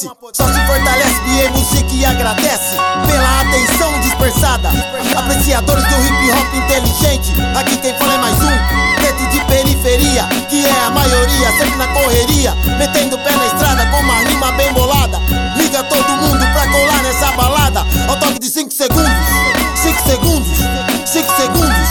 Só se fortalece, BA Music e agradece pela atenção dispersada. Apreciadores do hip hop inteligente, aqui quem fala é mais um preto de periferia, que é a maioria, sempre na correria, metendo o pé na estrada com uma rima bem bolada. Liga todo mundo pra colar nessa balada, ao toque de 5 segundos, 5 segundos, 5 segundos.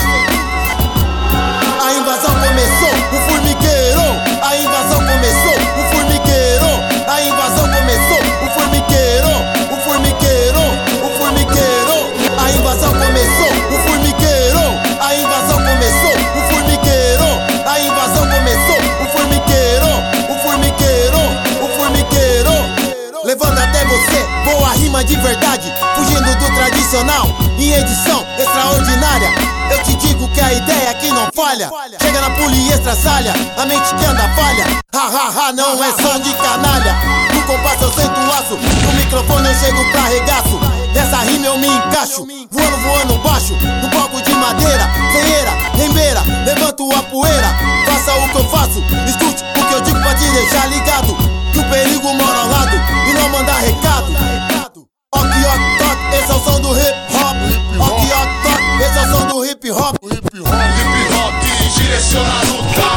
A invasão começou, o formigueiro. A invasão começou, o formigueiro. A invasão começou, o formigueiro. O formigueiro, o formigueiro. A invasão começou, o formigueiro. A invasão começou, o formigueiro. A invasão começou, o formigueiro. O formigueiro, o formigueiro. Levando até você, boa rima de verdade, fugindo do tradicional, em edição extraordinária. Eu te digo que a ideia aqui não falha. Chega na puli e estraçalha, a mente que anda falha. Ha ha ha, não é som de canalha. No compasso eu sento o aço, no microfone eu chego pra regaço. Nessa rima eu me encaixo, voando, voando baixo, no palco de madeira, ceieira, rembeira, levanto a poeira. Faça o que eu faço, escute o que eu digo pra te deixar ligado, que o perigo mora ao lado e não manda recado. Ok, ok, toque, esse é o som do hip hop. Ok, ok, toque, esse é o som do hip hop. Hip hop direciona a luta.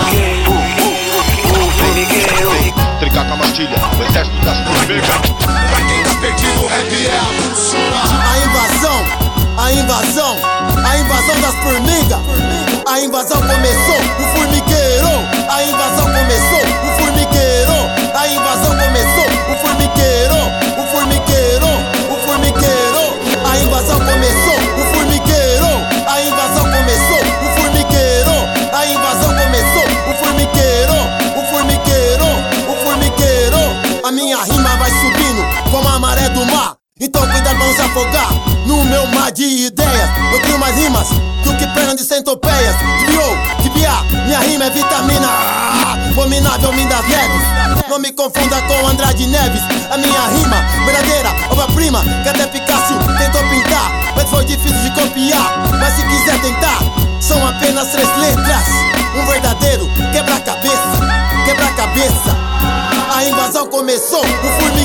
Trincar com a matilha, o exército das formigas. Pra quem tá perdido, o rap é a bússola. A invasão, a invasão das formigas. A invasão começou, o formigueiro. A invasão começou, o formigueiro. A invasão começou, o formigueiro. O formigueiro, o formigueiro. A invasão começou, o formigueiro. A invasão começou, o formigueiro. A invasão começou, o formigueiro. O formigueiro, o formigueiro. A minha rima vai subindo como a maré do mar, então cuidado pra não se afogar no meu mar de ideias. Eu tenho mais rimas do que perna de centopeias. De biá, minha rima é vitamina abominável, homem das neves. Não me confunda com Andrade Neves. A minha rima, verdadeira, obra-prima, que até Picasso tentou pintar, mas foi difícil de copiar. Mas se quiser tentar, são apenas 3 letras. Um verdadeiro quebra-cabeça, quebra-cabeça. A invasão começou, o